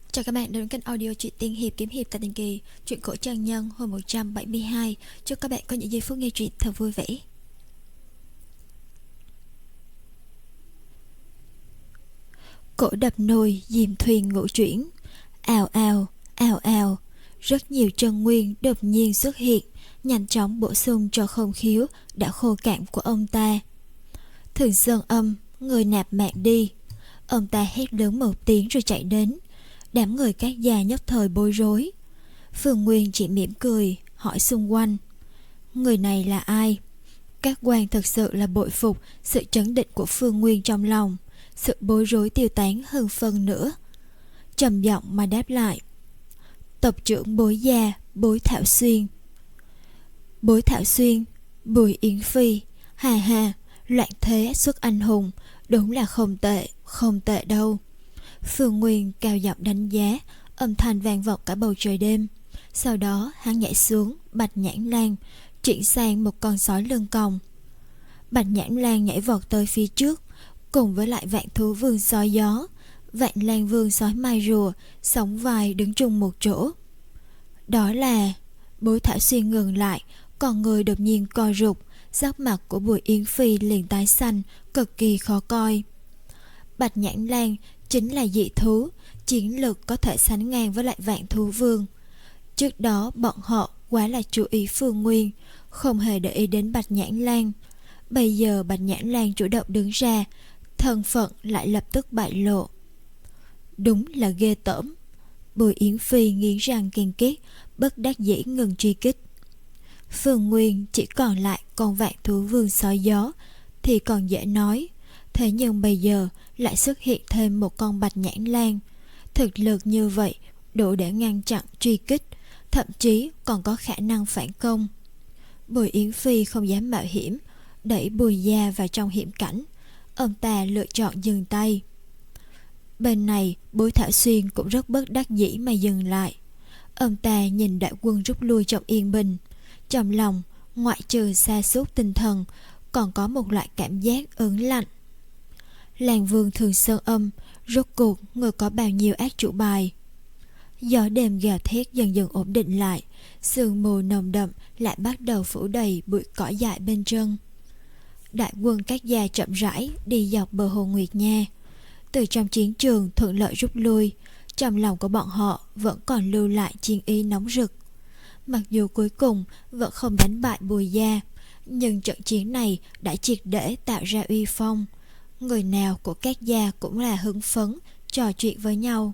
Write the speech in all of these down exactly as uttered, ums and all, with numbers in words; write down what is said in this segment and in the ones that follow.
Chào các bạn đến kênh audio truyện tiên hiệp kiếm hiệp tại Tiền Kỳ, truyện cổ trang nhân hồi một trăm bảy mươi hai. Chúc các bạn có những giây phút nghe truyện thật vui vẻ. Cổ đập nồi, diềm thuyền ngũ chuyển, ào ào, ào ào. Rất nhiều chân nguyên đột nhiên xuất hiện, nhanh chóng bổ sung cho không khiếu đã khô cạn của ông ta. Thường Sơn Âm, người nạp mạng đi. Ông ta hét lớn một tiếng rồi chạy đến. Đám người các gia nhất thời bối rối. Phương Nguyên chỉ mỉm cười hỏi xung quanh, người này là ai? Các quan thật sự là bội phục sự trấn định của Phương Nguyên trong lòng. Sự bối rối tiêu tán hơn phân nữa. Trầm giọng mà đáp lại, tộc trưởng Bối Gia, Bối Thảo Xuyên. Bối Thảo Xuyên, Bùi Yến Phi. Hà hà, loạn thế xuất anh hùng, đúng là không tệ, không tệ đâu. Phương Nguyên cao giọng đánh giá, âm thanh vang vọng cả bầu trời đêm. Sau đó hắn nhảy xuống Bạch Nhãn Lan, chuyển sang một con sói lưng còng. Bạch Nhãn Lan nhảy vọt tới phía trước, cùng với lại Vạn Thú Vương sói gió, Vạn Lan Vương sói mai rùa, sóng vai đứng chung một chỗ. Đó là... Bối Thảo Xuyên ngừng lại, còn người đột nhiên co rụt, sắc mặt của Bùi Yến Phi liền tái xanh, cực kỳ khó coi. Bạch Nhãn Lan chính là dị thú, chiến lực có thể sánh ngang với lại Vạn Thú Vương. Trước đó bọn họ quá là chú ý Phương Nguyên, không hề để ý đến Bạch Nhãn Lan. Bây giờ Bạch Nhãn Lan chủ động đứng ra, thân phận lại lập tức bại lộ. Đúng là ghê tởm. Bùi Yến Phi nghiến răng ken két, bất đắc dĩ ngừng truy kích. Phương Nguyên chỉ còn lại con Vạn Thú Vương sói gió thì còn dễ nói, thế nhưng bây giờ lại xuất hiện thêm một con Bạch Nhãn Lan. Thực lực như vậy đủ để ngăn chặn truy kích, thậm chí còn có khả năng phản công. Bùi Yến Phi không dám mạo hiểm, đẩy Bùi Gia vào trong hiểm cảnh. Ông ta lựa chọn dừng tay. Bên này Bối Thảo Xuyên cũng rất bất đắc dĩ mà dừng lại. Ông ta nhìn đại quân rút lui trong yên bình, trong lòng ngoại trừ sa sút tinh thần, còn có một loại cảm giác ớn lạnh. Làng Vương Thường Sơn Âm, rốt cuộc người có bao nhiêu ác chủ bài? Gió đêm gào thét dần dần ổn định lại, sương mù nồng đậm lại bắt đầu phủ đầy bụi cỏ dại bên chân. Đại quân các gia chậm rãi đi dọc bờ hồ Nguyệt Nha. Từ trong chiến trường thuận lợi rút lui, trong lòng của bọn họ vẫn còn lưu lại chiến ý nóng rực. Mặc dù cuối cùng vẫn không đánh bại Bùi Gia, nhưng trận chiến này đã triệt để tạo ra uy phong. Người nào của các gia cũng là hứng phấn, trò chuyện với nhau.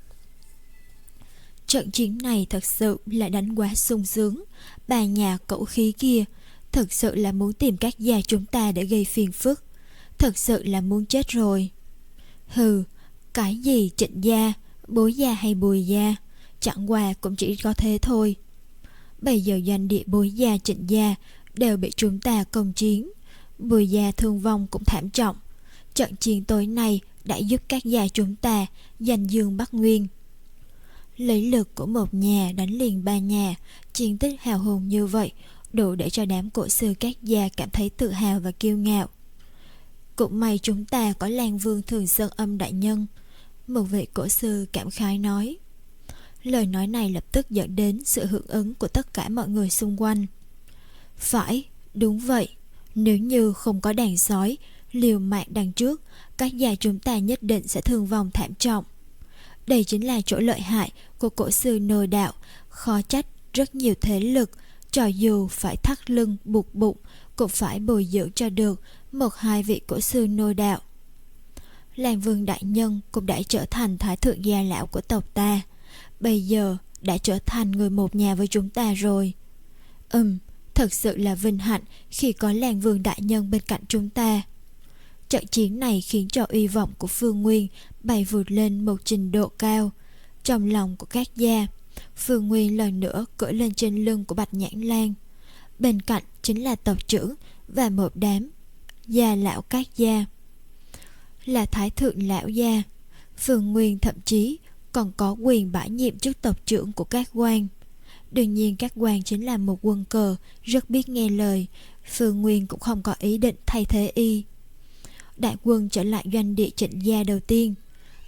Trận chiến này thật sự là đánh quá sung sướng. Bà nhà cẩu khí kia thật sự là muốn tìm các gia chúng ta để gây phiền phức, thật sự là muốn chết rồi. Hừ, cái gì Trịnh gia, Bối gia hay Bùi gia, chẳng qua cũng chỉ có thế thôi. Bây giờ doanh địa Bối gia, Trịnh gia đều bị chúng ta công chiến. Bùi gia thương vong cũng thảm trọng. Trận chiến tối nay đã giúp các gia chúng ta giành dương Bắc Nguyên. Lấy lực của một nhà đánh liền ba nhà, chiến tích hào hùng như vậy đủ để cho đám cổ sư các gia cảm thấy tự hào và kiêu ngạo. Cũng may chúng ta có Lan Vương Thường Sơn Âm đại nhân, một vị cổ sư cảm khái nói. Lời nói này lập tức dẫn đến sự hưởng ứng của tất cả mọi người xung quanh. Phải, đúng vậy. Nếu như không có đàn sói liều mạng đằng trước, các gia chúng ta nhất định sẽ thương vong thảm trọng. Đây chính là chỗ lợi hại của cổ sư nô đạo. Khó trách rất nhiều thế lực, cho dù phải thắt lưng buộc bụng, cũng phải bồi dưỡng cho được một hai vị cổ sư nô đạo. Lan Vương đại nhân cũng đã trở thành thái thượng gia lão của tộc ta, bây giờ đã trở thành người một nhà với chúng ta rồi. Ừm, thật sự là vinh hạnh khi có Lan Vương đại nhân bên cạnh chúng ta. Trận chiến này khiến cho uy vọng của Phương Nguyên bay vụt lên một trình độ cao. Trong lòng của các gia, Phương Nguyên lần nữa cưỡi lên trên lưng của Bạch Nhãn Lan. Bên cạnh chính là tộc trưởng và một đám gia lão các gia. Là thái thượng lão gia, Phương Nguyên thậm chí còn có quyền bãi nhiệm chức tộc trưởng của các quan. Đương nhiên các quan chính là một quân cờ rất biết nghe lời. Phương Nguyên cũng không có ý định thay thế y. Đại quân trở lại doanh địa Trịnh gia đầu tiên.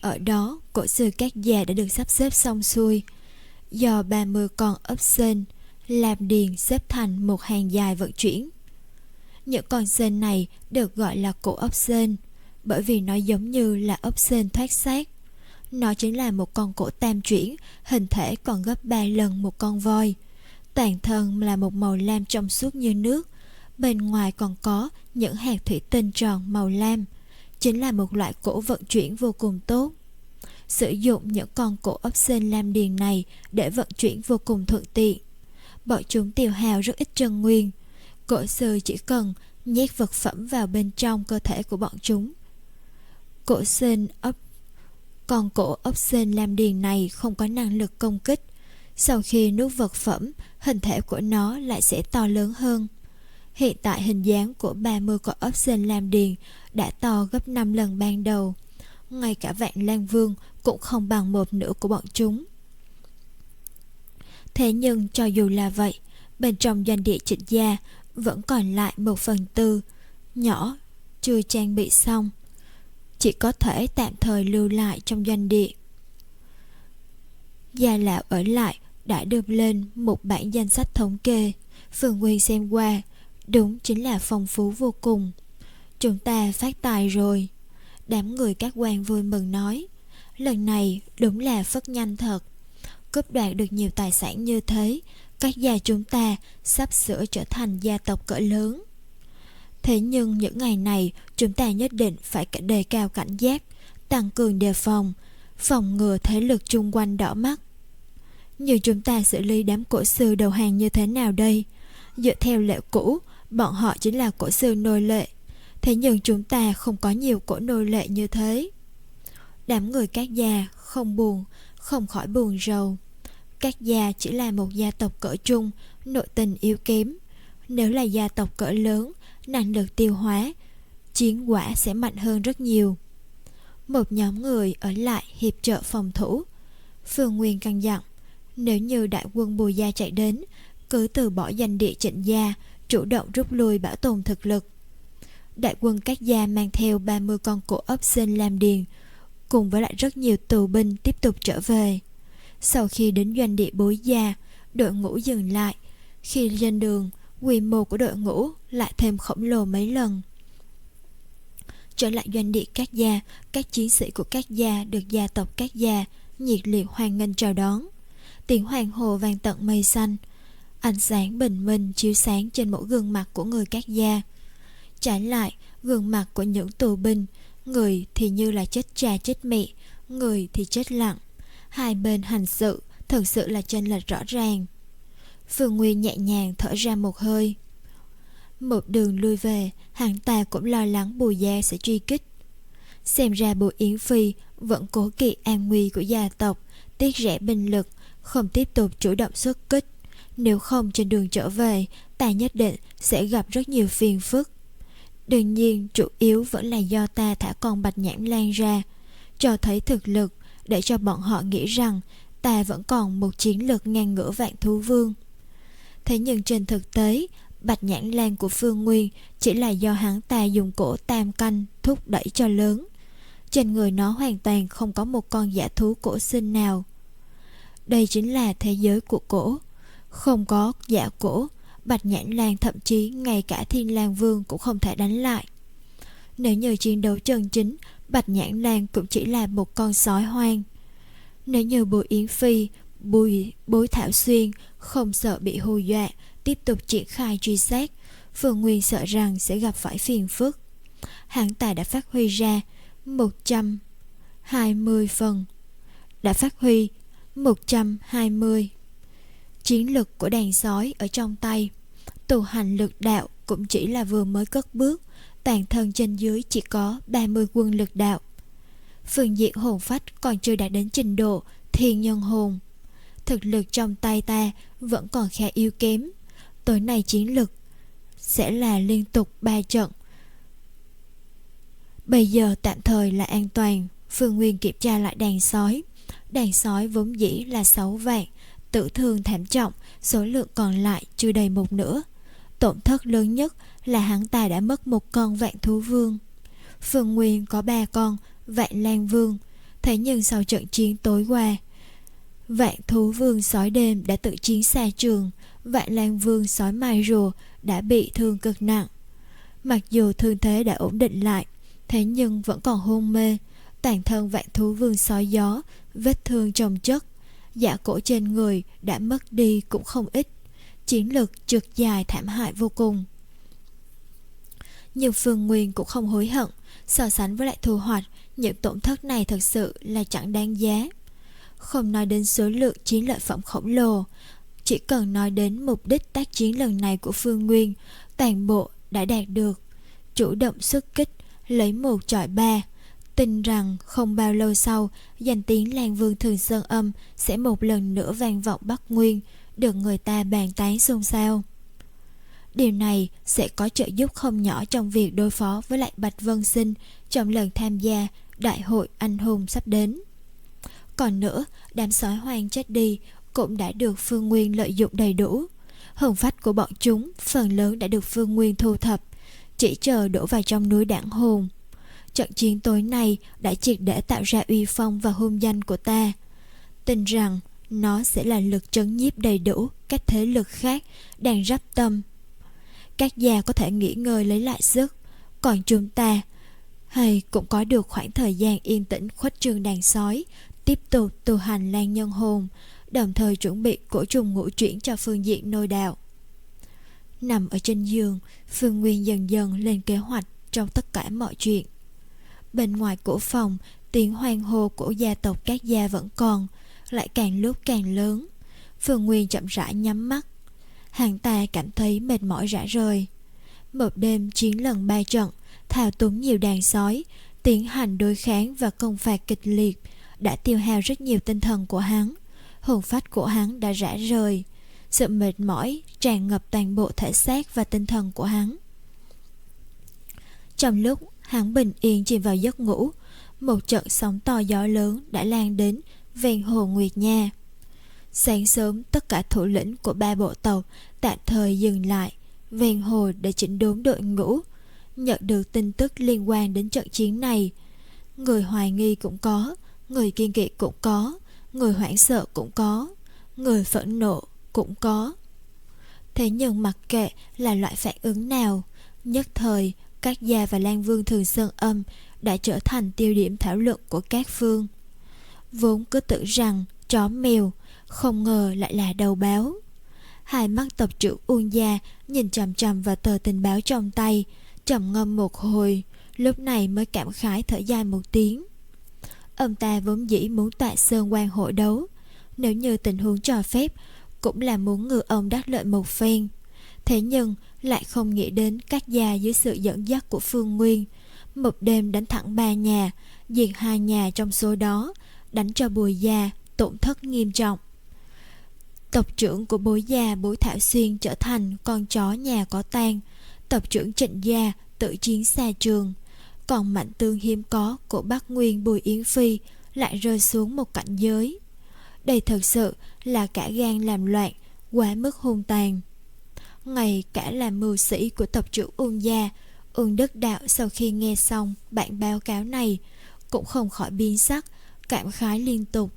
Ở đó, cổ sư các gia đã được sắp xếp xong xuôi, do ba mươi con ốc sên làm điền xếp thành một hàng dài vận chuyển. Những con sên này được gọi là cổ ốc sên, bởi vì nó giống như là ốc sên thoát xác. Nó chính là một con cổ tam chuyển, hình thể còn gấp ba lần một con voi. Toàn thân là một màu lam trong suốt như nước, bên ngoài còn có những hạt thủy tinh tròn màu lam. Chính là một loại cổ vận chuyển vô cùng tốt. Sử dụng những con cổ ốc sên lam điền này để vận chuyển vô cùng thuận tiện. Bọn chúng tiêu hao rất ít chân nguyên. Cổ sư chỉ cần nhét vật phẩm vào bên trong cơ thể của bọn chúng. Cổ sên ốc Con cổ ốc sên lam điền này không có năng lực công kích. Sau khi nuốt vật phẩm, hình thể của nó lại sẽ to lớn hơn. Hiện tại hình dáng của ba mươi con ốc sên lam điền đã to gấp năm lần ban đầu. Ngay cả Vạn Lang Vương cũng không bằng một nửa của bọn chúng. Thế nhưng cho dù là vậy, bên trong doanh địa Trịnh gia vẫn còn lại một phần tư nhỏ chưa trang bị xong, chỉ có thể tạm thời lưu lại trong doanh địa. Gia lão ở lại đã đưa lên một bản danh sách thống kê. Phương Nguyên xem qua, đúng chính là phong phú vô cùng. Chúng ta phát tài rồi. Đám người các quan vui mừng nói, lần này đúng là phất nhanh thật. Cướp đoạt được nhiều tài sản như thế, các gia chúng ta sắp sửa trở thành gia tộc cỡ lớn. Thế nhưng những ngày này chúng ta nhất định phải đề cao cảnh giác, tăng cường đề phòng, phòng ngừa thế lực chung quanh đỏ mắt. Nhưng chúng ta xử lý đám cổ sư đầu hàng như thế nào đây? Dựa theo lệ cũ, bọn họ chính là cổ sư nô lệ. Thế nhưng chúng ta không có nhiều cổ nô lệ như thế. Đám người các gia không buồn, không khỏi buồn rầu. Các gia chỉ là một gia tộc cỡ trung, nội tình yếu kém. Nếu là gia tộc cỡ lớn, năng lực tiêu hóa, chiến quả sẽ mạnh hơn rất nhiều. Một nhóm người ở lại hiệp trợ phòng thủ. Phương Nguyên căn dặn, nếu như đại quân Bùi gia chạy đến, cứ từ bỏ danh địa Trịnh gia, chủ động rút lui bảo tồn thực lực. Đại quân các gia mang theo ba mươi con cổ ốc sên lam điền, cùng với lại rất nhiều tù binh tiếp tục trở về. Sau khi đến doanh địa Bối gia, đội ngũ dừng lại. Khi lên đường, quy mô của đội ngũ lại thêm khổng lồ mấy lần. Trở lại doanh địa các gia, các chiến sĩ của các gia được gia tộc các gia nhiệt liệt hoan nghênh chào đón. Tiếng hoàng hồ vang tận mây xanh, ánh sáng bình minh chiếu sáng trên mỗi gương mặt của người các gia. Trái lại, gương mặt của những tù binh, người thì như là chết cha chết mẹ, người thì chết lặng. Hai bên hành sự thật sự là chênh lệch rõ ràng. Phương Nguyên nhẹ nhàng thở ra một hơi. Một đường lui về, hắn ta cũng lo lắng Bùi gia sẽ truy kích. Xem ra Bùi Yến Phi vẫn cố kỵ an nguy của gia tộc, tiết rẻ binh lực, không tiếp tục chủ động xuất kích. Nếu không trên đường trở về, ta nhất định sẽ gặp rất nhiều phiền phức. Đương nhiên chủ yếu vẫn là do ta thả con Bạch Nhãn Lan ra, cho thấy thực lực, để cho bọn họ nghĩ rằng ta vẫn còn một chiến lực ngang ngửa Vạn Thú Vương. Thế nhưng trên thực tế, Bạch Nhãn Lan của Phương Nguyên chỉ là do hắn ta dùng cổ tam canh thúc đẩy cho lớn. Trên người nó hoàn toàn không có một con dã thú cổ sinh nào. Đây chính là thế giới của cổ. Không có dã cổ, Bạch Nhãn Lan thậm chí ngay cả Thiên Lang Vương cũng không thể đánh lại. Nếu như chiến đấu chân chính, Bạch Nhãn Lan cũng chỉ là một con sói hoang. Nếu như Bùi Yến Phi, Bùi Bối Thảo Xuyên không sợ bị hù dọa, tiếp tục triển khai truy sát, Phương Nguyên sợ rằng sẽ gặp phải phiền phức. Hắn ta đã phát huy ra một trăm hai mươi phần, đã phát huy một trăm hai mươi chiến lực của đàn sói ở trong tay. Tu hành lực đạo cũng chỉ là vừa mới cất bước, toàn thân trên dưới chỉ có ba mươi quân lực đạo. Phương diện hồn phách còn chưa đạt đến trình độ thiên nhân hồn. Thực lực trong tay ta vẫn còn khá yếu kém. Tối nay chiến lực sẽ là liên tục ba trận. Bây giờ tạm thời là an toàn. Phương Nguyên kiểm tra lại đàn sói. Đàn sói vốn dĩ là sáu vạn, tử thương thảm trọng, số lượng còn lại chưa đầy một nửa. Tổn thất lớn nhất là hắn ta đã mất một con Vạn Thú Vương. Phương Nguyên có ba con Vạn Lang Vương, Thế nhưng sau trận chiến tối qua, Vạn Thú Vương sói đêm đã tự chiến xa trường, Vạn Lang Vương sói mai rùa đã bị thương cực nặng. Mặc dù thương thế đã ổn định lại, thế nhưng vẫn còn hôn mê. Toàn thân Vạn Thú Vương sói gió, vết thương chồng chất, dạ cổ trên người đã mất đi cũng không ít. Chiến lực trượt dài thảm hại vô cùng. Nhưng Phương Nguyên cũng không hối hận. So sánh với lại thu hoạch, những tổn thất này thật sự là chẳng đáng giá. Không nói đến số lượng chiến lợi phẩm khổng lồ, chỉ cần nói đến mục đích tác chiến lần này của Phương Nguyên, toàn bộ đã đạt được. Chủ động xuất kích, lấy một chọi ba, tin rằng không bao lâu sau, danh tiếng Lang Vương Thường Sơn Âm sẽ một lần nữa vang vọng Bắc Nguyên, được người ta bàn tán xôn xao. Điều này sẽ có trợ giúp không nhỏ trong việc đối phó với lại Bạch Vân Sinh trong lần tham gia Đại hội Anh Hùng sắp đến. Còn nữa, đám sói hoang chết đi cũng đã được Phương Nguyên lợi dụng đầy đủ. Hồn phách của bọn chúng phần lớn đã được Phương Nguyên thu thập, chỉ chờ đổ vào trong núi Đảng Hồn. Trận chiến tối nay đã triệt để tạo ra uy phong và hung danh của ta. Tin rằng nó sẽ là lực trấn nhiếp đầy đủ các thế lực khác đang rắp tâm. Các gia có thể nghỉ ngơi lấy lại sức, còn chúng ta hay cũng có được khoảng thời gian yên tĩnh khuếch trương đàn sói, tiếp tục tu hành Lang Nhân Hồn, đồng thời chuẩn bị cổ trùng ngũ chuyển cho phương diện nôi đạo. Nằm ở trên giường, Phương Nguyên dần dần lên kế hoạch trong tất cả mọi chuyện. Bên ngoài cổ phòng, tiếng hoan hô của gia tộc các gia vẫn còn, lại càng lúc càng lớn. Phương Nguyên chậm rãi nhắm mắt. Hắn ta cảm thấy mệt mỏi rã rời. Một đêm chiến lần ba trận, thao túng nhiều đàn sói, tiến hành đối kháng và công phạt kịch liệt, đã tiêu hao rất nhiều tinh thần của hắn. Hồn phách của hắn đã rã rời. Sự mệt mỏi tràn ngập toàn bộ thể xác và tinh thần của hắn. Trong lúc hắn bình yên chìm vào giấc ngủ, một trận sóng to gió lớn đã lan đến ven hồ Nguyệt Nha. Sáng sớm, tất cả thủ lĩnh của ba bộ tộc tạm thời dừng lại ven hồ để chỉnh đốn đội ngũ. Nhận được tin tức liên quan đến trận chiến này, người hoài nghi cũng có, người kiên kỵ cũng có, người hoảng sợ cũng có, người phẫn nộ cũng có. Thế nhưng mặc kệ là loại phản ứng nào, nhất thời các gia và Lang Vương Thường Sơn Âm đã trở thành tiêu điểm thảo luận của các phương. Vốn cứ tưởng rằng chó mèo, không ngờ lại là đầu báo. Hai mắt tộc trưởng Uông Gia nhìn chằm chằm vào tờ tình báo trong tay, trầm ngâm một hồi, lúc này mới cảm khái thở dài một tiếng. Ông ta vốn dĩ muốn tại Sơn Quan hội đấu, nếu như tình huống cho phép, cũng là muốn ngư ông đắc lợi một phen. Thế nhưng lại không nghĩ đến các gia dưới sự dẫn dắt của Phương Nguyên, một đêm đánh thẳng ba nhà, diệt hai nhà trong số đó, đánh cho Bùi gia tổn thất nghiêm trọng. Tộc trưởng của Bối gia Bối Thảo Xuyên trở thành con chó nhà có tang. Tộc trưởng Trịnh gia tự chiến xa trường. Còn mạnh tương hiếm có của Bắc Nguyên Bùi Yến Phi lại rơi xuống một cảnh giới. Đây thật sự là cả gan làm loạn, quá mức hung tàn. Ngay cả là mưu sĩ của tộc trưởng Uông gia, Uông Đức Đạo sau khi nghe xong bản báo cáo này cũng không khỏi biến sắc, cảm khái liên tục.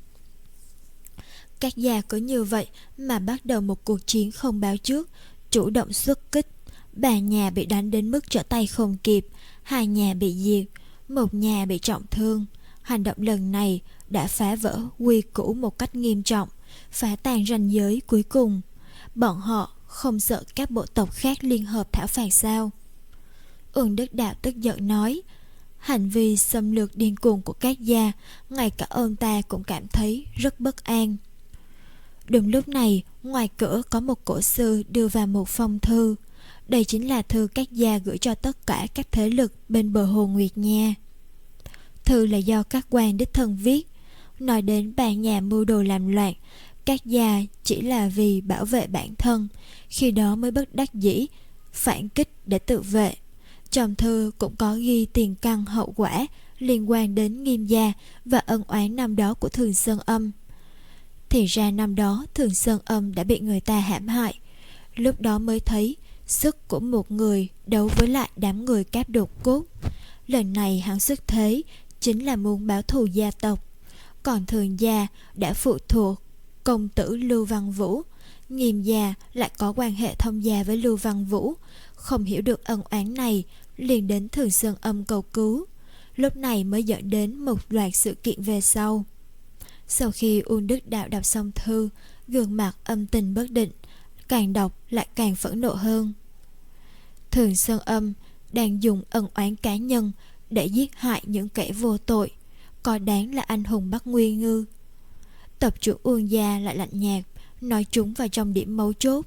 Các gia cứ như vậy mà bắt đầu một cuộc chiến không báo trước, chủ động xuất kích. Ba nhà bị đánh đến mức trở tay không kịp, hai nhà bị diệt, một nhà bị trọng thương. Hành động lần này đã phá vỡ quy củ một cách nghiêm trọng, phá tan ranh giới cuối cùng. Bọn họ không sợ các bộ tộc khác liên hợp thảo phạt sao? Uông Đức Đạo tức giận nói. Hành vi xâm lược điên cuồng của các gia, ngay cả ông ta cũng cảm thấy rất bất an. Đúng lúc này, ngoài cửa có một cổ sư đưa vào một phong thư. Đây chính là thư các gia gửi cho tất cả các thế lực bên bờ hồ Nguyệt Nha. Thư là do các quan đích thân viết, nói đến ba nhà mưu đồ làm loạn. Các gia chỉ là vì bảo vệ bản thân, khi đó mới bất đắc dĩ phản kích để tự vệ. Trong thư cũng có ghi tiền căn hậu quả liên quan đến Nghiêm gia và ân oán năm đó của Thường Sơn Âm. Thì ra năm đó Thường Sơn Âm đã bị người ta hãm hại. Lúc đó mới thấy sức của một người đấu với lại đám người cáp đột cốt. Lần này hắn xuất thế chính là muốn báo thù gia tộc. Còn Thường gia đã phụ thuộc công tử Lưu Văn Vũ, Nghiêm gia lại có quan hệ thông gia với Lưu Văn Vũ, không hiểu được ân oán này, liền đến Thường Sơn Âm cầu cứu. Lúc này mới dẫn đến một loạt sự kiện về sau. Sau khi Uông Đức Đạo đọc xong thư, gương mặt âm tình bất định, càng đọc lại càng phẫn nộ hơn. Thường Sơn Âm đang dùng ân oán cá nhân để giết hại những kẻ vô tội, có đáng là anh hùng Bắc Nguyên ngư? Tập chủ Uông gia lại lạnh nhạt, nói trúng vào trong điểm mấu chốt.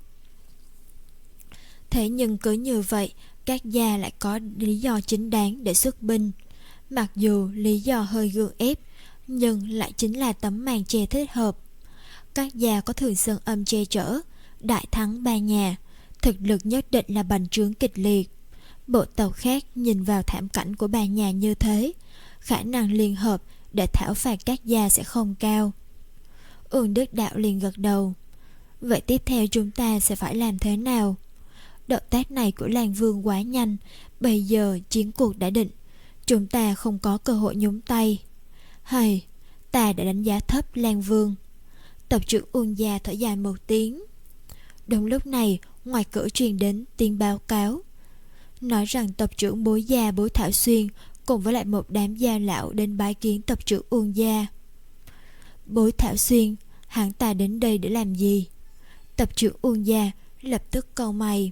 Thế nhưng cứ như vậy, các gia lại có lý do chính đáng để xuất binh. Mặc dù lý do hơi gượng ép, nhưng lại chính là tấm màn che thích hợp. Các gia có Thường Sơn Âm che chở, đại thắng ba nhà, thực lực nhất định là bành trướng kịch liệt. Bộ tộc khác nhìn vào thảm cảnh của ba nhà như thế, khả năng liên hợp để thảo phạt các gia sẽ không cao. Uông Đức Đạo liền gật đầu. Vậy tiếp theo chúng ta sẽ phải làm thế nào? Động tác này của Lan Vương quá nhanh, bây giờ chiến cuộc đã định, chúng ta không có cơ hội nhúng tay. Hay, ta đã đánh giá thấp Lan Vương. Tập trưởng Uông gia thở dài một tiếng. Đúng lúc này, ngoài cửa truyền đến tiếng báo cáo, nói rằng tập trưởng Bối gia Bối Thảo Xuyên cùng với lại một đám gia lão đến bái kiến tập trưởng Uông gia. Bối Thảo Xuyên, hắn ta đến đây để làm gì? Tập trưởng Uông gia lập tức cau mày.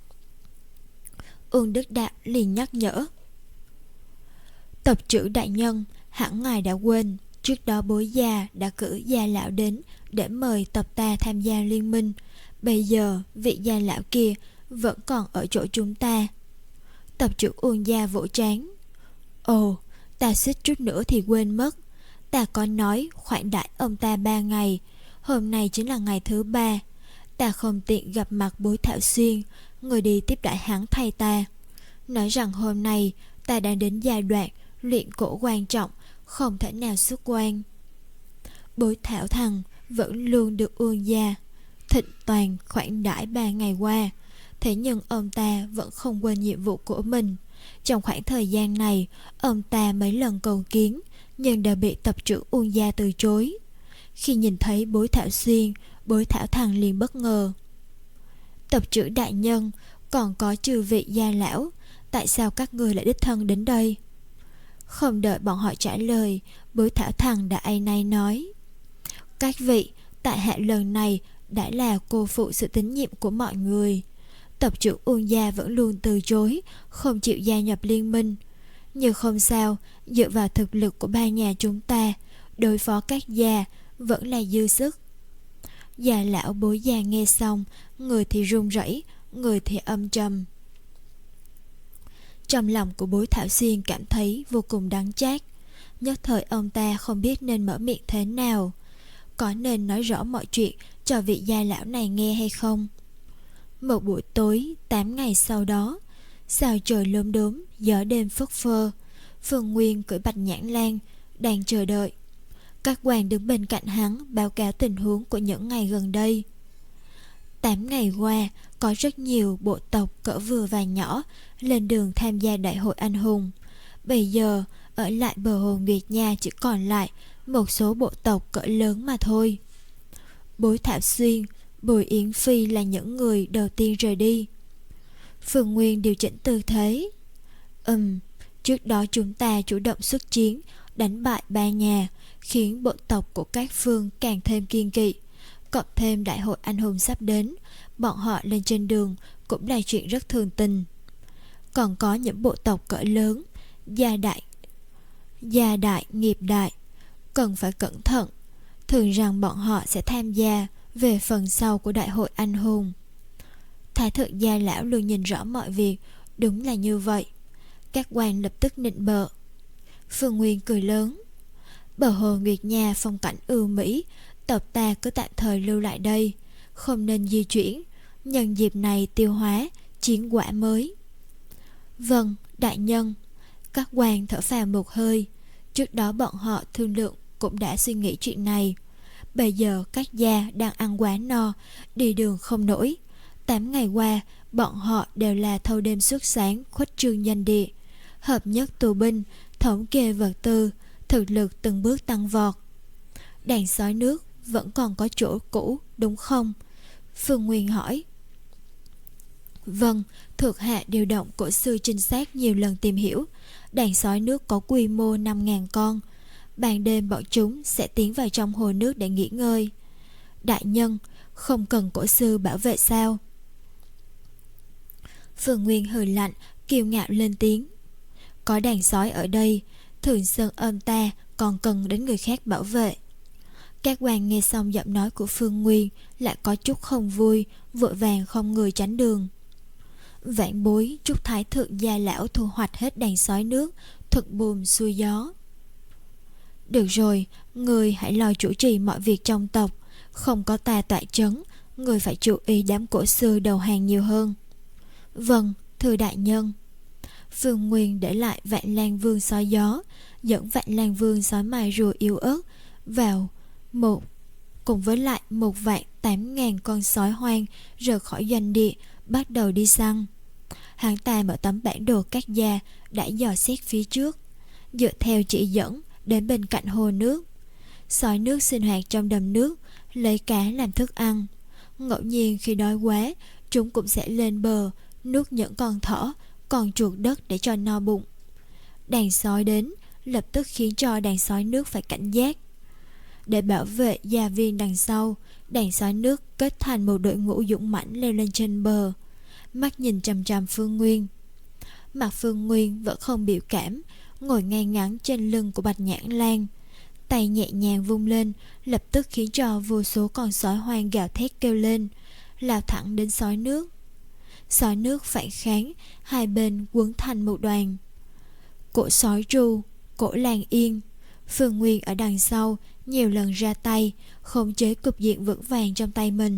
Uông Đức Đạo liền nhắc nhở. Tập trưởng đại nhân, hẳn ngài đã quên, trước đó Bối gia đã cử gia lão đến để mời tộc ta tham gia liên minh. Bây giờ vị gia lão kia vẫn còn ở chỗ chúng ta. Tập trưởng Uông gia vỗ trán. Ồ, ta suýt chút nữa thì quên mất. Ta có nói khoản đãi ông ta ba ngày, hôm nay chính là ngày thứ ba. Ta không tiện gặp mặt Bối Thảo Xuyên, người đi tiếp đãi hắn thay ta. Nói rằng hôm nay ta đang đến giai đoạn luyện cổ quan trọng, không thể nào xuất quan. Bối Thảo Thằng vẫn luôn được Uông gia thịnh toàn khoản đãi ba ngày qua, thế nhưng ông ta vẫn không quên nhiệm vụ của mình. Trong khoảng thời gian này, ông ta mấy lần cầu kiến, nhưng đều bị tập trưởng Uông gia từ chối. Khi nhìn thấy Bối Thảo Xuyên, Bối Thảo Thằng liền bất ngờ. Tập trưởng đại nhân, còn có chư vị gia lão, tại sao các người lại đích thân đến đây? Không đợi bọn họ trả lời, Bối Thảo Thằng đã áy náy nói. Các vị, tại hạ lần này đã là cô phụ sự tín nhiệm của mọi người. Tập trưởng Uông gia vẫn luôn từ chối, không chịu gia nhập liên minh. Nhưng không sao, dựa vào thực lực của ba nhà chúng ta, đối phó các gia vẫn là dư sức. Già lão Bối gia nghe xong, người thì run rẩy, người thì âm trầm. Trong lòng của Bối Thảo Xuyên cảm thấy vô cùng đắng chát. Nhất thời ông ta không biết nên mở miệng thế nào. Có nên nói rõ mọi chuyện cho vị gia lão này nghe hay không? Một buổi tối, tám ngày sau đó, sao trời lốm đốm, gió đêm phất phơ, Phương Nguyên cưỡi Bạch Nhãn Lan đang chờ đợi. Các quan đứng bên cạnh hắn báo cáo tình huống của những ngày gần đây. Tám ngày qua, có rất nhiều bộ tộc cỡ vừa và nhỏ lên đường tham gia đại hội anh hùng. Bây giờ, ở lại bờ hồ Nguyệt Nha chỉ còn lại một số bộ tộc cỡ lớn mà thôi. Bối Thảo Xuyên, Bùi Yến Phi là những người đầu tiên rời đi. Phương Nguyên điều chỉnh tư thế. Ừm, trước đó chúng ta chủ động xuất chiến, đánh bại ba nhà, khiến bộ tộc của các phương càng thêm kiên kỵ. Cộng thêm đại hội anh hùng sắp đến, bọn họ lên trên đường cũng là chuyện rất thường tình. Còn có những bộ tộc cỡ lớn, gia đại, gia đại, nghiệp đại, cần phải cẩn thận. Thường rằng bọn họ sẽ tham gia về phần sau của đại hội anh hùng. Thái thượng gia lão luôn nhìn rõ mọi việc, đúng là như vậy. Các quan lập tức nịnh bợ. Phương Nguyên cười lớn. Bờ hồ Nguyệt Nha phong cảnh ưu mỹ, tộc ta cứ tạm thời lưu lại đây, không nên di chuyển, nhân dịp này tiêu hóa chiến quả mới. Vâng, đại nhân. Các quan thở phào một hơi. Trước đó bọn họ thương lượng cũng đã suy nghĩ chuyện này. Bây giờ các gia đang ăn quá no, đi đường không nổi. Tám ngày qua, bọn họ đều là thâu đêm suốt sáng khuếch trương danh địa, hợp nhất tù binh, thống kê vật tư, thực lực từng bước tăng vọt. Đàn sói nước vẫn còn có chỗ cũ đúng không? Phương Nguyên hỏi. Vâng, thuộc hạ điều động cổ sư trinh sát nhiều lần tìm hiểu. Đàn sói nước có quy mô năm nghìn con. Ban đêm bọn chúng sẽ tiến vào trong hồ nước để nghỉ ngơi. Đại nhân, không cần cổ sư bảo vệ sao? Phương Nguyên hừ lạnh, kiêu ngạo lên tiếng. Có đàn sói ở đây, Thường Sơn ôm ta còn cần đến người khác bảo vệ. Các quan nghe xong giọng nói của Phương Nguyên lại có chút không vui, vội vàng không người tránh đường. Vạn bối chúc thái thượng gia lão thu hoạch hết đàn sói nước, thuận buồm xuôi gió. Được rồi, người hãy lo chủ trì mọi việc trong tộc. Không có ta tọa chấn, người phải chú ý đám cổ sư đầu hàng nhiều hơn. Vâng, thưa đại nhân. Phương Nguyên để lại Vạn Lang Vương sói gió, dẫn Vạn Lang Vương sói mai rùa yếu ớt vào một cùng với lại một vạn tám ngàn con sói hoang rời khỏi doanh địa, bắt đầu đi săn. Hắn ta mở tấm bản đồ các gia đã dò xét phía trước, dựa theo chỉ dẫn đến bên cạnh hồ nước. Sói nước sinh hoạt trong đầm nước, lấy cá làm thức ăn. Ngẫu nhiên khi đói quá, chúng cũng sẽ lên bờ nuốt những con thỏ, còn chuột đất để cho no bụng. Đàn sói đến lập tức khiến cho đàn sói nước phải cảnh giác. Để bảo vệ gia viên đằng sau, đàn sói nước kết thành một đội ngũ dũng mãnh leo lên trên bờ, mắt nhìn chằm chằm Phương Nguyên. Mặt Phương Nguyên vẫn không biểu cảm, ngồi ngay ngắn trên lưng của Bạch Nhãn Lan, tay nhẹ nhàng vung lên, lập tức khiến cho vô số con sói hoang gào thét kêu lên, lao thẳng đến sói nước. Sói nước phản kháng, hai bên quấn thành một đoàn. Cổ sói tru, cổ làng yên. Phương Nguyên ở đằng sau nhiều lần ra tay, khống chế cục diện vững vàng trong tay mình.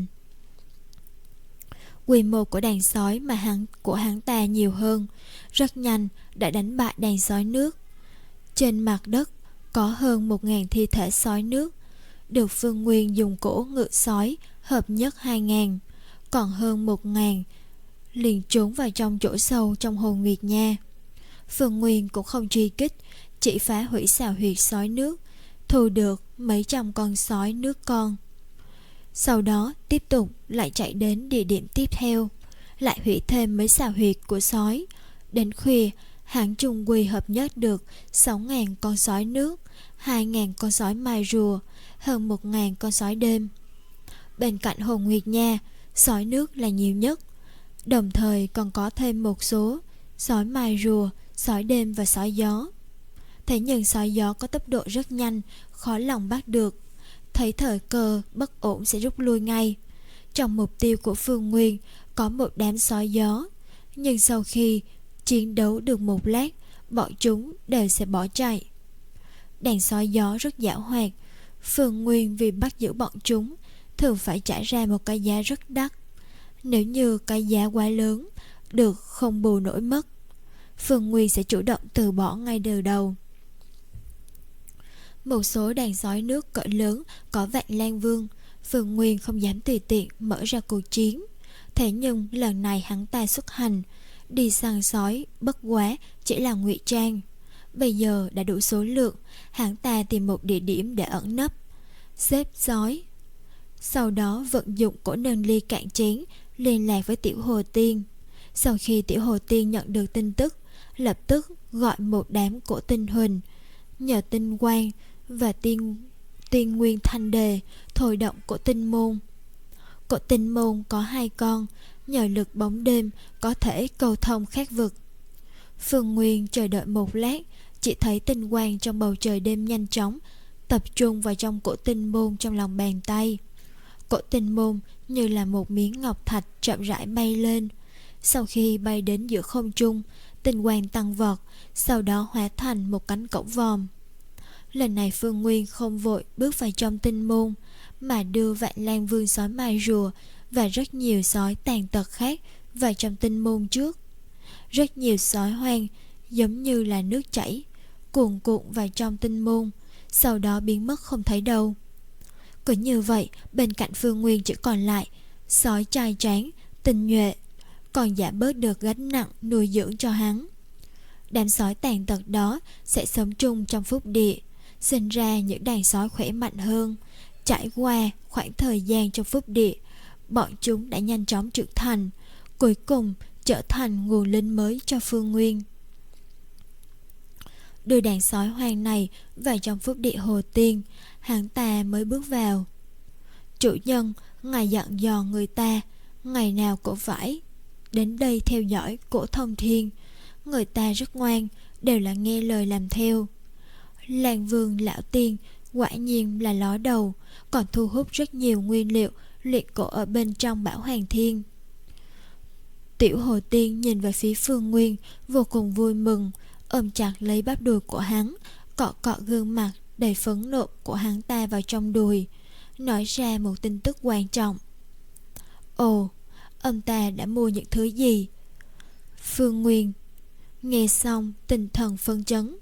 Quy mô của đàn sói mà hắn của hắn ta nhiều hơn, rất nhanh đã đánh bại đàn sói nước. Trên mặt đất có hơn một ngàn thi thể sói nước, được Phương Nguyên dùng cổ ngựa sói hợp nhất hai ngàn, còn hơn một ngàn liền trốn vào trong chỗ sâu trong hồ Nguyệt Nha. Phương Nguyên cũng không truy kích, chỉ phá hủy xào huyệt sói nước, thu được mấy trăm con sói nước con. Sau đó tiếp tục lại chạy đến địa điểm tiếp theo, lại hủy thêm mấy xào huyệt của sói. Đến khuya, hắn chung quy hợp nhất được sáu ngàn con sói nước, hai ngàn con sói mai rùa, hơn một ngàn con sói đêm. Bên cạnh hồ Nguyệt Nha, sói nước là nhiều nhất, đồng thời còn có thêm một số sói mai rùa, sói đêm và sói gió. Thế nhưng sói gió có tốc độ rất nhanh, khó lòng bắt được. Thấy thời cơ bất ổn sẽ rút lui ngay. Trong mục tiêu của Phương Nguyên có một đám sói gió, nhưng sau khi chiến đấu được một lát, bọn chúng đều sẽ bỏ chạy. Đàn sói gió rất giảo hoạt. Phương Nguyên vì bắt giữ bọn chúng thường phải trả ra một cái giá rất đắt. Nếu như cái giá quá lớn, được không bù nổi mất, Phương Nguyên sẽ chủ động từ bỏ ngay từ đầu. Một số đàn sói nước cỡ lớn có Vạn Lang Vương, Phương Nguyên không dám tùy tiện mở ra cuộc chiến. Thế nhưng lần này hắn ta xuất hành đi săn sói bất quá chỉ là ngụy trang. Bây giờ đã đủ số lượng, hắn ta tìm một địa điểm để ẩn nấp, xếp sói. Sau đó vận dụng cổ nâng ly cạn chén liên lạc với Tiểu Hồ Tiên. Sau khi Tiểu Hồ Tiên nhận được tin tức, lập tức gọi một đám cổ tinh huỳnh, nhờ tinh quang và tiên, tiên nguyên thanh đề thôi động cổ tinh môn. Cổ tinh môn có hai con, nhờ lực bóng đêm có thể cầu thông khác vực. Phương Nguyên chờ đợi một lát, chỉ thấy tinh quang trong bầu trời đêm nhanh chóng tập trung vào trong cổ tinh môn trong lòng bàn tay. Cổ tinh môn như là một miếng ngọc thạch chậm rãi bay lên. Sau khi bay đến giữa không trung, tinh quang tăng vọt, sau đó hóa thành một cánh cổng vòm. Lần này Phương Nguyên không vội bước vào trong tinh môn, mà đưa Vạn Lang Vương sói mai rùa và rất nhiều sói tàn tật khác vào trong tinh môn trước. Rất nhiều sói hoang giống như là nước chảy cuồn cuộn vào trong tinh môn, sau đó biến mất không thấy đâu. Cứ như vậy, bên cạnh Phương Nguyên chỉ còn lại sói trai tráng, tinh nhuệ, còn giảm bớt được gánh nặng nuôi dưỡng cho hắn. Đám sói tàn tật đó sẽ sống chung trong phúc địa, sinh ra những đàn sói khỏe mạnh hơn. Trải qua khoảng thời gian trong phúc địa, bọn chúng đã nhanh chóng trưởng thành, cuối cùng trở thành nguồn linh mới cho Phương Nguyên. Đưa đàn sói hoang này vào trong phúc địa Hồ Tiên, hắn ta mới bước vào. Chủ nhân, ngài dặn dò người ta ngày nào cũng phải đến đây theo dõi cổ Thông Thiên. Người ta rất ngoan, đều là nghe lời làm theo. Lan Vương lão tiên quả nhiên là ló đầu, còn thu hút rất nhiều nguyên liệu luyện cổ ở bên trong Bảo Hoàng Thiên. Tiểu Hồ Tiên nhìn về phía Phương Nguyên vô cùng vui mừng, ôm chặt lấy bắp đùi của hắn, cọ cọ gương mặt đầy phấn nộ của hắn ta vào trong đùi, nói ra một tin tức quan trọng. Ồ, ông ta đã mua những thứ gì? Phương Nguyên nghe xong tinh thần phấn chấn.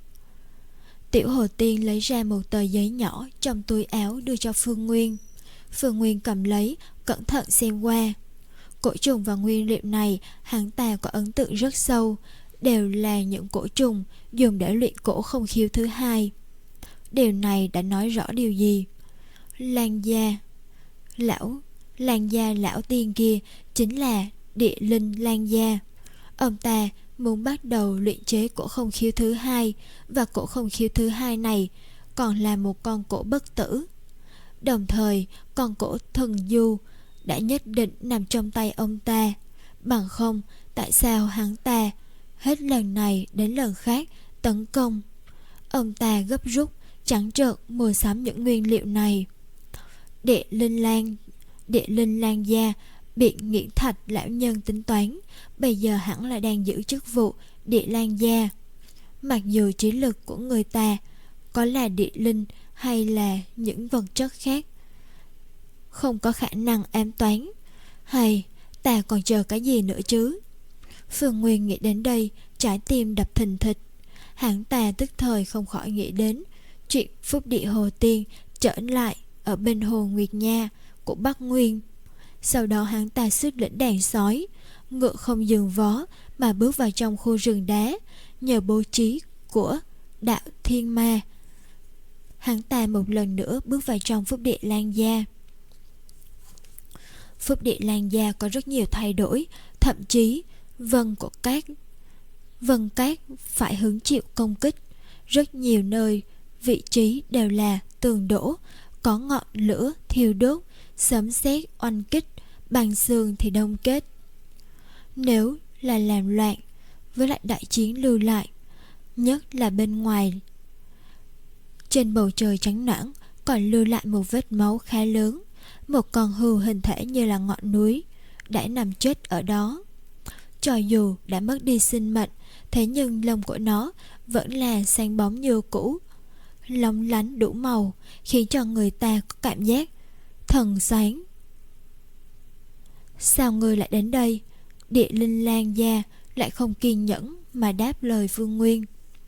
Tiểu Hồ Tiên lấy ra một tờ giấy nhỏ trong túi áo đưa cho Phương Nguyên. Phương Nguyên cầm lấy, cẩn thận xem qua. Cổ trùng và nguyên liệu này hắn ta có ấn tượng rất sâu, đều là những cổ trùng dùng để luyện cổ không khiếu thứ hai. Điều này đã nói rõ điều gì? Lan gia lão Lan gia lão tiên kia chính là địa linh Lan gia. Ông ta muốn bắt đầu luyện chế cổ không khiếu thứ hai, và cổ không khiếu thứ hai này còn là một con cổ bất tử. Đồng thời con cổ thần du đã nhất định nằm trong tay ông ta. Bằng không, tại sao hắn ta hết lần này đến lần khác tấn công? Ông ta gấp rút trắng trợn mua sắm những nguyên liệu này. Địa linh lan Địa linh Lan gia bị Nghiễn Thạch lão nhân tính toán, bây giờ hẳn là đang giữ chức vụ Địa Lan gia. Mặc dù trí lực của người ta có là địa linh hay là những vật chất khác không có khả năng ám toán, hay ta còn chờ cái gì nữa chứ? Phương Nguyên nghĩ đến đây, trái tim đập thình thịch. Hắn ta tức thời không khỏi nghĩ đến chuyện phúc địa Hồ Tiên trở lại ở bên hồ Nguyệt Nha của Bắc Nguyên. Sau đó hắn ta xuất lĩnh đàn sói, ngựa không dừng vó mà bước vào trong khu rừng đá. Nhờ bố trí của đạo thiên ma, hắn ta một lần nữa bước vào trong phúc địa Lan gia. Phúc địa Lan gia có rất nhiều thay đổi, thậm chí vân của các vân cát phải hứng chịu công kích. Rất nhiều nơi vị trí đều là tường đổ, có ngọn lửa thiêu đốt, sấm sét oanh kích, băng xương thì đông kết. Nếu là làm loạn, với lại đại chiến lưu lại, nhất là bên ngoài, trên bầu trời trắng nõn còn lưu lại một vết máu khá lớn. Một con hươu hình thể như là ngọn núi đã nằm chết ở đó. Cho dù đã mất đi sinh mệnh, thế nhưng lông của nó vẫn là sáng bóng như cũ, lóng lánh đủ màu, khiến cho người ta có cảm giác thần sáng. Sao ngươi lại đến đây? Địa linh Lan gia lại không kiên nhẫn mà đáp lời Phương Nguyên.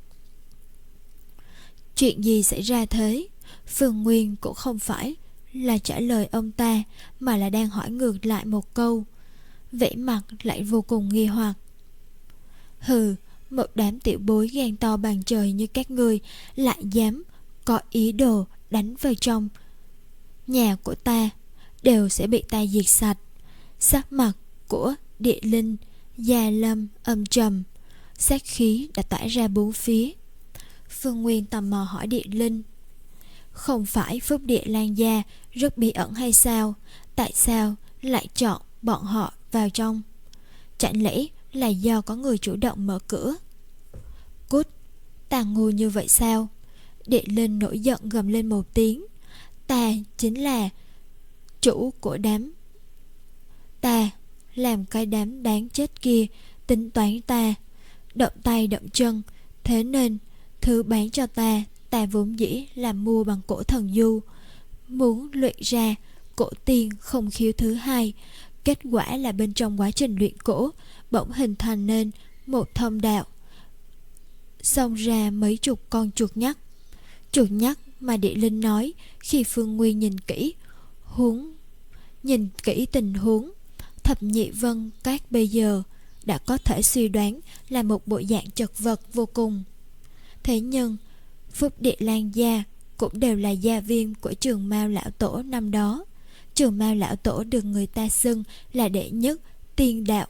Chuyện gì xảy ra thế? Phương Nguyên cũng không phải là trả lời ông ta, mà là đang hỏi ngược lại một câu, vẻ mặt lại vô cùng nghi hoặc. Hừ, một đám tiểu bối gan to bằng trời như các ngươi lại dám có ý đồ đánh vào trong nhà của ta, đều sẽ bị ta diệt sạch. Sắc mặt của địa linh Gia Lâm âm trầm, sát khí đã tỏa ra bốn phía. Phương Nguyên tò mò hỏi địa linh, không phải phúc địa Lan gia rất bí ẩn hay sao? Tại sao lại chọn bọn họ vào trong? Chẳng lẽ là do có người chủ động mở cửa? Cút, ta ngu như vậy sao? Địa linh nổi giận gầm lên một tiếng. Ta chính là chủ của đám Ta làm cái đám đáng chết kia tính toán ta, động tay động chân, thế nên thứ bán cho ta, ta vốn dĩ là mua bằng cổ thần du, muốn luyện ra cổ tiên không khiếu thứ hai. Kết quả là bên trong quá trình luyện cổ bỗng hình thành nên một thông đạo, xông ra mấy chục con chuột nhắt. Chuột nhắt mà địa linh nói, khi Phương Nguyên nhìn kỹ huống nhìn kỹ tình huống, thập nhị vân các bây giờ đã có thể suy đoán là một bộ dạng chật vật vô cùng. Thế nhưng Phúc Địa Lan gia cũng đều là gia viên của Trường Mao lão tổ năm đó. Trường Mao lão tổ được người ta xưng là đệ nhất tiên đạo,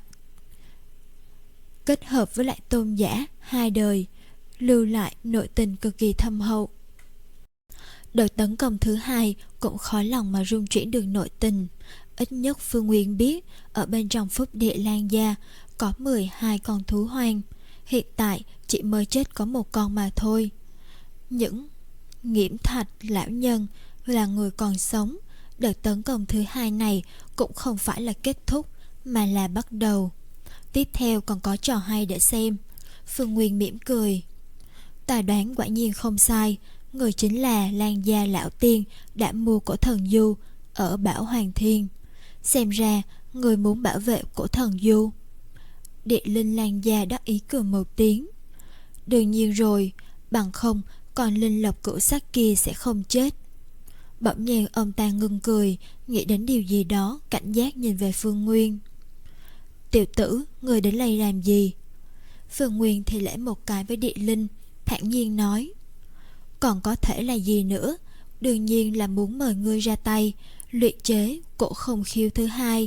kết hợp với lại tôn giả hai đời, lưu lại nội tình cực kỳ thâm hậu. Đợt tấn công thứ hai cũng khó lòng mà rung chuyển được nội tình. Ít nhất Phương Nguyên biết ở bên trong Phúc Địa Lan gia có mười hai con thú hoang, hiện tại chỉ mới chết có một con mà thôi. Những Nghiễm Thạch lão nhân là người còn sống. Đợt tấn công thứ hai này cũng không phải là kết thúc mà là bắt đầu. Tiếp theo còn có trò hay để xem. Phương Nguyên mỉm cười. Ta đoán quả nhiên không sai, người chính là Lan gia lão tiên đã mua cổ thần du ở Bảo Hoàng Thiên. Xem ra người muốn bảo vệ cổ thần du. Địa linh Lan gia đắc ý cười một tiếng. Đương nhiên rồi, bằng không còn linh lộc cửu sắc kia sẽ không chết. Bỗng nhiên ông ta ngưng cười, nghĩ đến điều gì đó, cảnh giác nhìn về Phương Nguyên. Tiểu tử, người đến đây làm gì? Phương Nguyên thì lễ một cái với địa linh, thản nhiên nói. Còn có thể là gì nữa? Đương nhiên là muốn mời ngươi ra tay luyện chế cổ không khiêu thứ hai.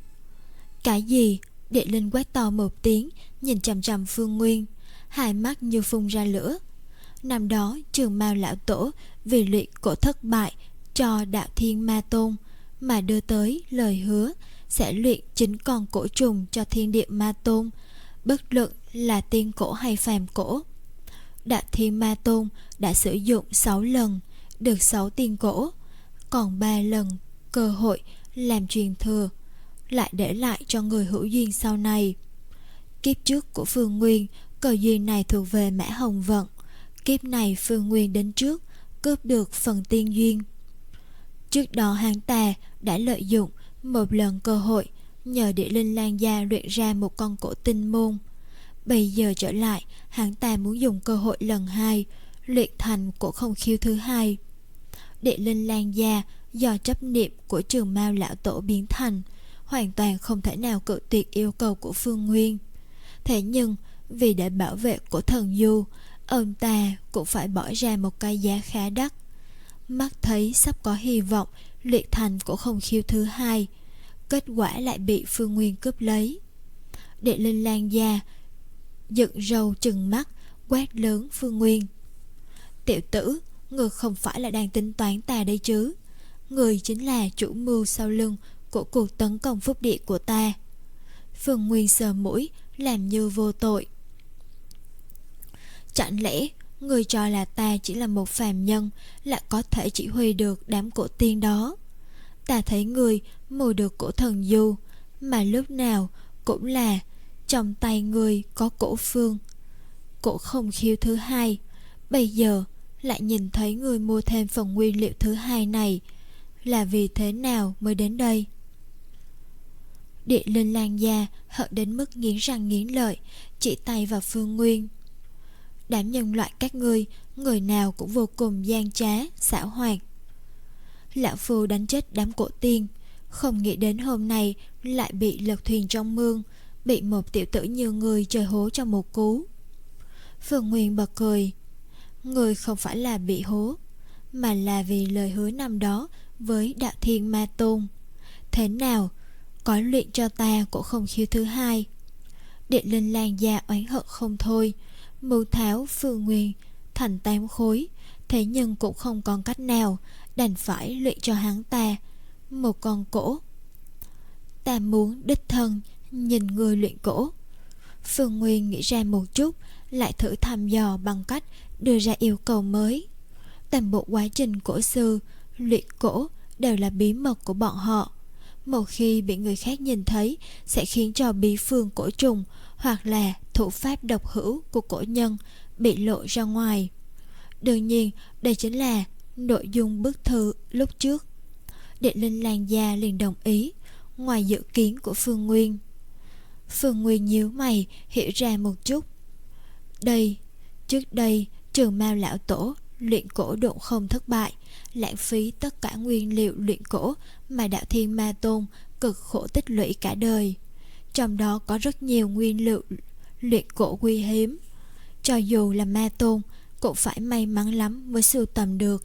Cái gì? Địa linh quát to một tiếng, nhìn chằm chằm Phương Nguyên, hai mắt như phun ra lửa. Năm đó Trường Mao lão tổ vì luyện cổ thất bại cho Đạo Thiên Ma Tôn mà đưa tới lời hứa sẽ luyện chính con cổ trùng cho Thiên Địa Ma Tôn, bất luận là tiên cổ hay phàm cổ. Đạo Thiên Ma Tôn đã sử dụng sáu lần, được sáu tiên cổ, còn ba lần cơ hội làm truyền thừa, lại để lại cho người hữu duyên sau này. Kiếp trước của Phương Nguyên, cơ duyên này thuộc về Mã Hồng Vận. Kiếp này Phương Nguyên đến trước, cướp được phần tiên duyên. Trước đó hắn ta đã lợi dụng một lần cơ hội, nhờ địa linh Lan gia luyện ra một con cổ tinh môn. Bây giờ trở lại, hắn ta muốn dùng cơ hội lần hai, luyện thành cổ không khiêu thứ hai. Địa linh Lan gia do chấp niệm của Trường Mao lão tổ biến thành, hoàn toàn không thể nào cự tuyệt yêu cầu của Phương Nguyên. Thế nhưng vì để bảo vệ cổ thần du, ông ta cũng phải bỏ ra một cái giá khá đắt. Mắt thấy sắp có hy vọng luyện thành cổ không khiêu thứ hai, kết quả lại bị Phương Nguyên cướp lấy. Địa linh Lan gia dựng râu trừng mắt, quát lớn Phương Nguyên. Tiểu tử, người không phải là đang tính toán ta đây chứ? Người chính là chủ mưu sau lưng của cuộc tấn công Phúc Địa của ta. Phương Nguyên sờ mũi, làm như vô tội. Chẳng lẽ người cho là ta chỉ là một phàm nhân, lại có thể chỉ huy được đám cổ tiên đó? Ta thấy người mua được cổ thần du, mà lúc nào cũng là trong tay người có cổ phương, cổ không khiêu thứ hai. Bây giờ lại nhìn thấy người mua thêm phần nguyên liệu thứ hai này, là vì thế nào mới đến đây? Địa linh Lan gia hận đến mức nghiến răng nghiến lợi, chỉ tay vào Phương Nguyên. Đám nhân loại các ngươi, người nào cũng vô cùng gian trá, xảo hoạt. Lão phu đánh chết đám cổ tiên, không nghĩ đến hôm nay lại bị lật thuyền trong mương, bị một tiểu tử như người chơi hố cho một cú. Phương Nguyên bật cười. Người không phải là bị hố, mà là vì lời hứa năm đó với Đạo Thiên Ma Tôn. Thế nào, có luyện cho ta cổ không khiêu thứ hai? Địa linh Lan gia oán hận không thôi, mưu tháo Phương Nguyên thành tám khối. Thế nhưng cũng không còn cách nào, đành phải luyện cho hắn ta một con cổ. Ta muốn đích thân nhìn người luyện cổ. Phương Nguyên nghĩ ra một chút, lại thử thăm dò bằng cách đưa ra yêu cầu mới. Toàn bộ quá trình cổ sư luyện cổ đều là bí mật của bọn họ. Một khi bị người khác nhìn thấy, sẽ khiến cho bí phương cổ trùng hoặc là thủ pháp độc hữu của cổ nhân bị lộ ra ngoài. Đương nhiên, đây chính là nội dung bức thư lúc trước. Địa linh Lan gia liền đồng ý, ngoài dự kiến của Phương Nguyên. Phương Nguyên nhíu mày, hiểu ra một chút. Đây, trước đây Trường Mao lão tổ luyện cổ độ không thất bại, lãng phí tất cả nguyên liệu luyện cổ mà Đạo Thiên Ma Tôn cực khổ tích lũy cả đời. Trong đó có rất nhiều nguyên liệu luyện cổ quý hiếm. Cho dù là Ma Tôn cũng phải may mắn lắm mới sưu tầm được.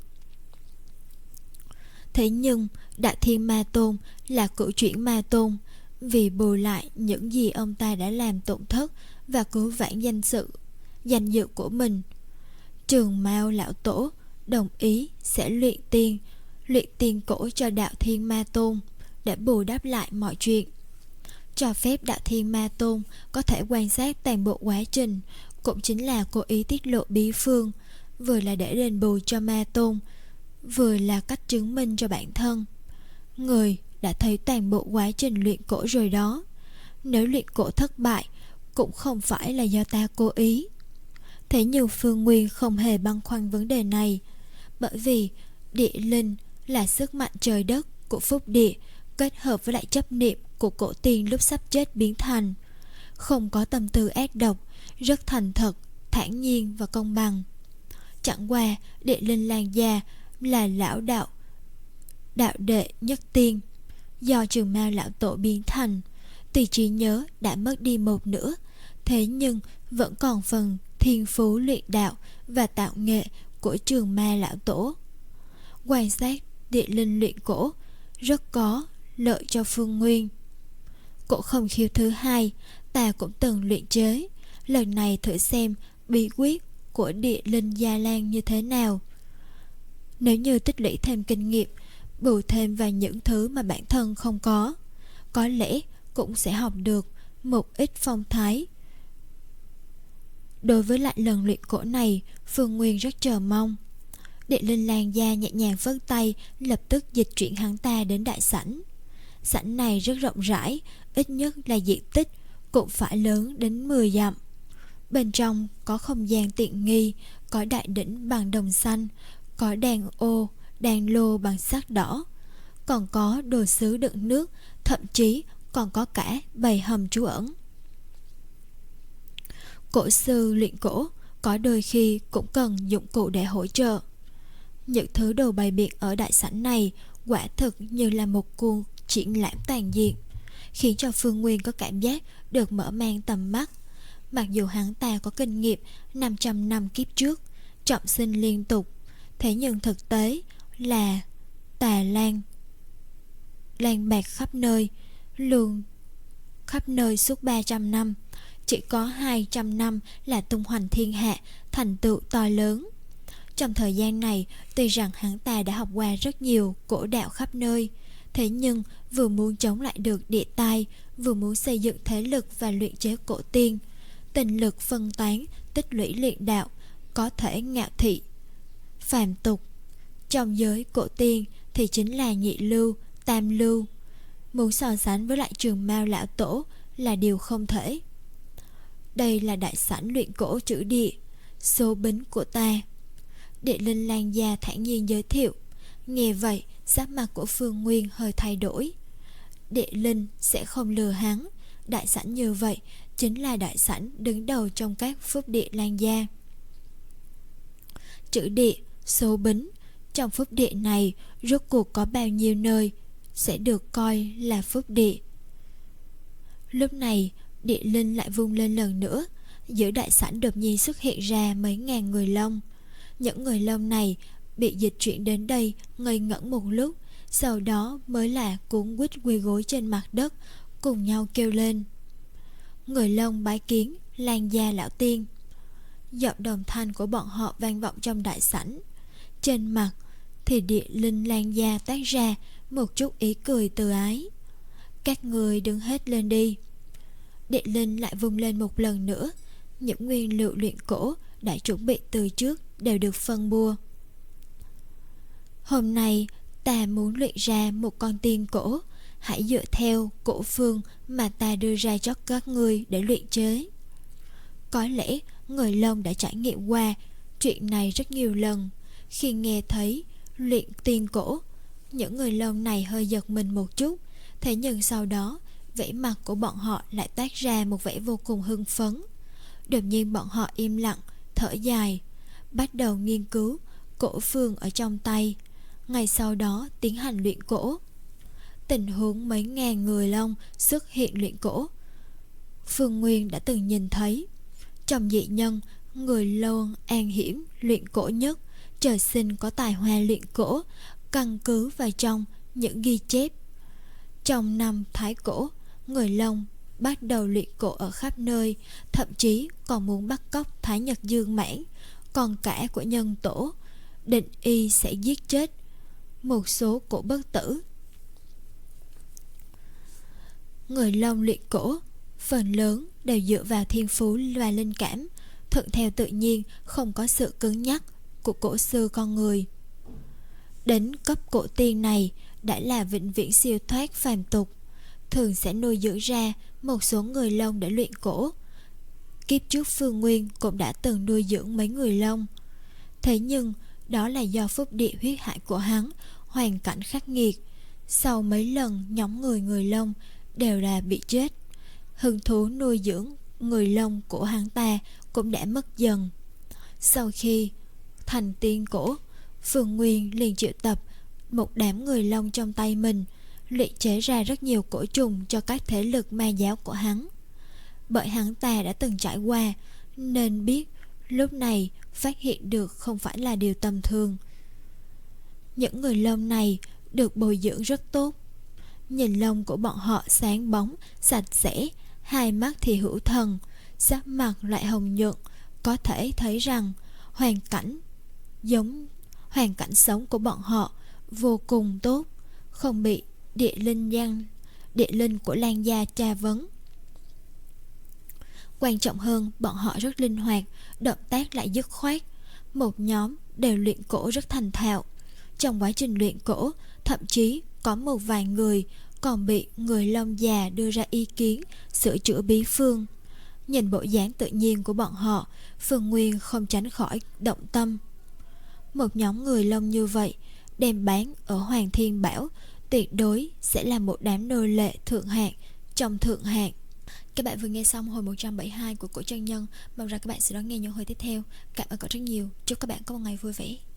Thế nhưng Đại Thiên Ma Tôn là cửu chuyển ma tôn, vì bù lại những gì ông ta đã làm tổn thất và cứu vãn danh sự, danh dự của mình, Trường Mao lão tổ đồng ý sẽ luyện tiên, luyện tiên cổ cho Đạo Thiên Ma Tôn để bù đắp lại mọi chuyện. Cho phép Đạo Thiên Ma Tôn có thể quan sát toàn bộ quá trình, cũng chính là cố ý tiết lộ bí phương, vừa là để đền bù cho Ma Tôn, vừa là cách chứng minh cho bản thân. Người đã thấy toàn bộ quá trình luyện cổ rồi đó. Nếu luyện cổ thất bại cũng không phải là do ta cố ý. Thế nhưng Phương Nguyên không hề băn khoăn vấn đề này, bởi vì địa linh là sức mạnh trời đất của phúc địa kết hợp với lại chấp niệm của cổ tiên lúc sắp chết biến thành. Không có tâm tư ác độc, rất thành thật, thản nhiên và công bằng. Chẳng qua địa linh Lan Gia là lão đạo đạo đệ nhất tiên do Trường Mao lão tổ biến thành, tuy trí nhớ đã mất đi một nửa, thế nhưng vẫn còn phần thiên phú luyện đạo và tạo nghệ của Trường Ma lão tổ. Quan sát địa linh luyện cổ rất có lợi cho Phương Nguyên. Cổ không khiếu thứ hai ta cũng từng luyện chế, lần này thử xem bí quyết của địa linh Gia Lan như thế nào. Nếu như tích lũy thêm kinh nghiệm, bù thêm vào những thứ mà bản thân không có, có lẽ cũng sẽ học được một ít phong thái. Đối với lại lần luyện cổ này, Phương Nguyên rất chờ mong. Địa linh Lan Gia nhẹ nhàng phất tay, lập tức dịch chuyển hắn ta đến đại sảnh. Sảnh này rất rộng rãi, ít nhất là diện tích cũng phải lớn đến mười dặm. Bên trong có không gian tiện nghi, có đại đỉnh bằng đồng xanh, có đàn ô, đàn lô bằng sắt đỏ, còn có đồ sứ đựng nước, thậm chí còn có cả bầy hầm trú ẩn. Cổ sư luyện cổ có đôi khi cũng cần dụng cụ để hỗ trợ. Những thứ đồ bày biện ở đại sảnh này quả thực như là một cuộc triển lãm toàn diện, khiến cho Phương Nguyên có cảm giác được mở mang tầm mắt. Mặc dù hắn ta có kinh nghiệm năm trăm năm kiếp trước, trọng sinh liên tục, thế nhưng thực tế là tà lan lan bạc khắp nơi, luôn khắp nơi suốt ba trăm năm, chỉ có hai trăm năm là tung hoành thiên hạ, thành tựu to lớn. Trong thời gian này, tuy rằng hắn ta đã học qua rất nhiều cổ đạo khắp nơi, thế nhưng vừa muốn chống lại được địa tai, vừa muốn xây dựng thế lực và luyện chế cổ tiên, tình lực phân tán, tích lũy luyện đạo, có thể ngạo thị phàm tục. Trong giới cổ tiên thì chính là nhị lưu, tam lưu, muốn so sánh với lại Trường Mao lão tổ là điều không thể. Đây là đại sảnh luyện cổ chữ địa, số bính của ta. Địa linh Lan Gia thản nhiên giới thiệu. Nghe vậy, sắc mặt của Phương Nguyên hơi thay đổi. Địa linh sẽ không lừa hắn, đại sảnh như vậy chính là đại sảnh đứng đầu trong các phúc địa Lan Gia. Chữ địa, số bính, trong phúc địa này rốt cuộc có bao nhiêu nơi sẽ được coi là phúc địa? Lúc này, địa linh lại vung lên lần nữa, giữa đại sảnh đột nhiên xuất hiện ra mấy ngàn người lông. Những người lông này bị dịch chuyển đến đây ngây ngẩn một lúc, sau đó mới là cuốn quýt quỳ gối trên mặt đất, cùng nhau kêu lên: Người lông bái kiến Lan Gia lão tiên. Giọng đồng thanh của bọn họ vang vọng trong đại sảnh. Trên mặt thì địa linh Lan Gia toát ra một chút ý cười từ ái. Các người đứng hết lên đi. Địa linh lại vung lên một lần nữa. Những nguyên liệu luyện cổ đã chuẩn bị từ trước đều được phân bua. Hôm nay ta muốn luyện ra một con tiên cổ, hãy dựa theo cổ phương mà ta đưa ra cho các ngươi để luyện chế. Có lẽ người lông đã trải nghiệm qua chuyện này rất nhiều lần. Khi nghe thấy luyện tiên cổ, những người lông này hơi giật mình một chút, thế nhưng sau đó vẻ mặt của bọn họ lại toát ra một vẻ vô cùng hưng phấn. Đột nhiên bọn họ im lặng, thở dài, bắt đầu nghiên cứu cổ phương ở trong tay, ngày sau đó tiến hành luyện cổ. Tình huống mấy ngàn người lông xuất hiện luyện cổ, Phương Nguyên đã từng nhìn thấy. Trong dị nhân người luôn an hiểm luyện cổ nhất, trời sinh có tài hoa luyện cổ. Căn cứ vào trong những ghi chép trong năm Thái Cổ, người Long bắt đầu luyện cổ ở khắp nơi, thậm chí còn muốn bắt cóc Thái Nhật Dương Mãn, con cả của nhân tổ, định y sẽ giết chết một số cổ bất tử. Người Long luyện cổ phần lớn đều dựa vào thiên phú và linh cảm, thuận theo tự nhiên, không có sự cứng nhắc của cổ sư con người. Đến cấp cổ tiên này đã là vĩnh viễn siêu thoát phàm tục, thường sẽ nuôi dưỡng ra một số người Long để luyện cổ. Kiếp trước Phương Nguyên cũng đã từng nuôi dưỡng mấy người Long. Thế nhưng đó là do phúc địa huyết hải của hắn hoàn cảnh khắc nghiệt, sau mấy lần nhóm người người Long đều là bị chết. Hứng thú nuôi dưỡng người Long của hắn ta cũng đã mất dần. Sau khi thành tiên cổ, Phương Nguyên liền triệu tập một đám người Long trong tay mình, luyện chế ra rất nhiều cổ trùng cho các thế lực ma giáo của hắn. Bởi hắn ta đã từng trải qua, nên biết lúc này phát hiện được không phải là điều tầm thường. Những người Long này được bồi dưỡng rất tốt. Nhìn lông của bọn họ sáng bóng, sạch sẽ, hai mắt thì hữu thần, sắc mặt lại hồng nhuận, có thể thấy rằng hoàn cảnh giống hoàn cảnh sống của bọn họ vô cùng tốt, không bị địa linh gian địa linh của Lan gia tra vấn. Quan trọng hơn, bọn họ rất linh hoạt, động tác lại dứt khoát. Một nhóm đều luyện cổ rất thành thạo. Trong quá trình luyện cổ, thậm chí có một vài người còn bị người Long già đưa ra ý kiến sửa chữa bí phương. Nhìn bộ dáng tự nhiên của bọn họ, Phương Nguyên không tránh khỏi động tâm. Một nhóm người Long như vậy đem bán ở Hoàng Thiên Bảo, tuyệt đối sẽ là một đám nô lệ thượng hạng trong thượng hạng. Các bạn vừa nghe xong hồi một trăm bảy mươi hai của Cổ Chân Nhân, mong rằng các bạn sẽ đón nghe những hồi tiếp theo. Cảm ơn cậu rất nhiều, chúc các bạn có một ngày vui vẻ.